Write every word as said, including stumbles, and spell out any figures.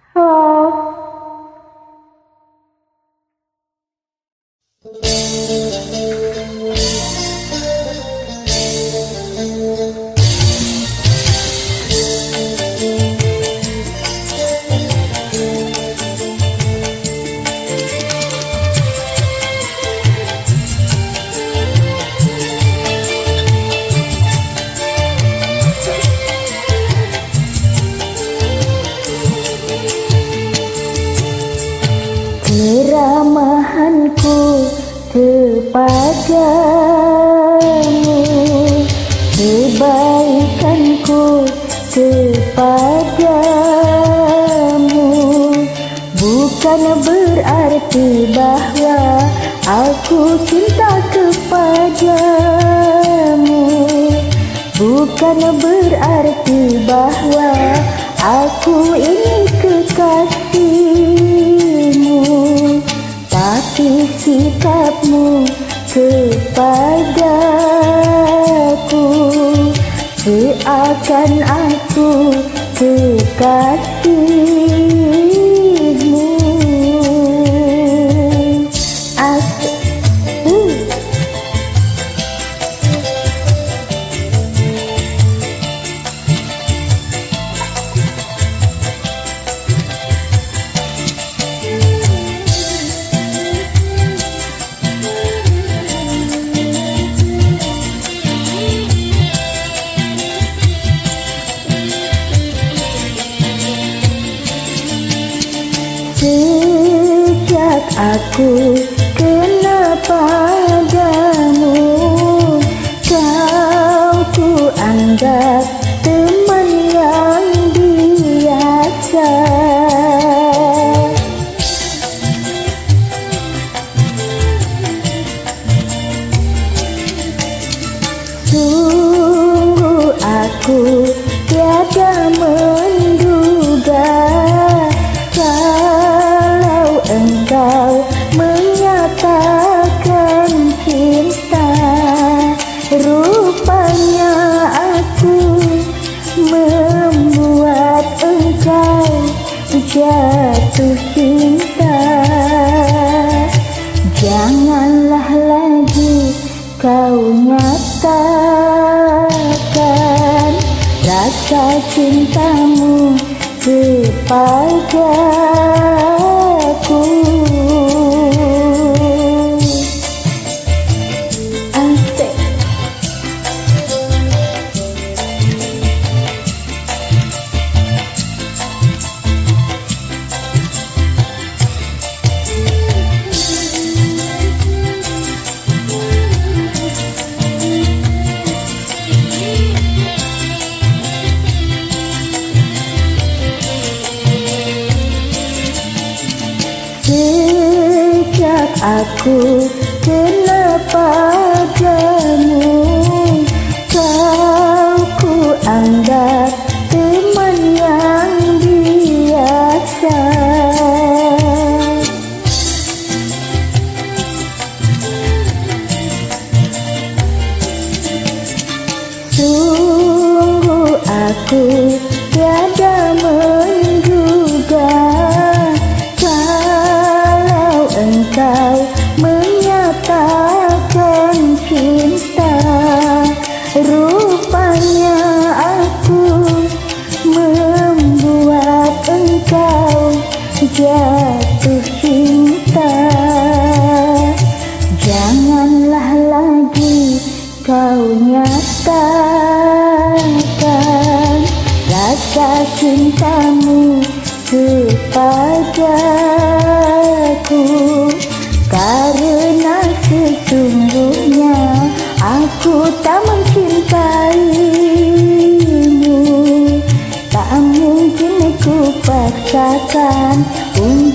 Oh. Keramahanku kepadamu, kebaikanku kepadamu, bukan berarti bahwa aku cinta kepadamu, bukan berarti bahwa aku ini kekasihmu, tapi sikapmu kepadaku seakan aku kekasihmu. Asik. uh. Sejak aku kenal padamu, kau ku anggap teman yang biasa. Sungguh aku tiada menduga kalau engkau menyatakan cinta. Rupanya aku membuat engkau jatuh cinta. Janganlah lagi kau nyatakan rasa cintamu kepadaku. Asik. Sejak aku kenal padamu, kau ku anggap teman yang biasa. Sungguh aku tiada menduga kalau engkau menyatakan cinta. Rupanya aku membuat engkau jatuh cinta. Janganlah lagi kau nyatakan rasa cintamu kepadaku, karena sesungguhnya aku tak mencintaimu. Tak mungkin ku paksakan untuk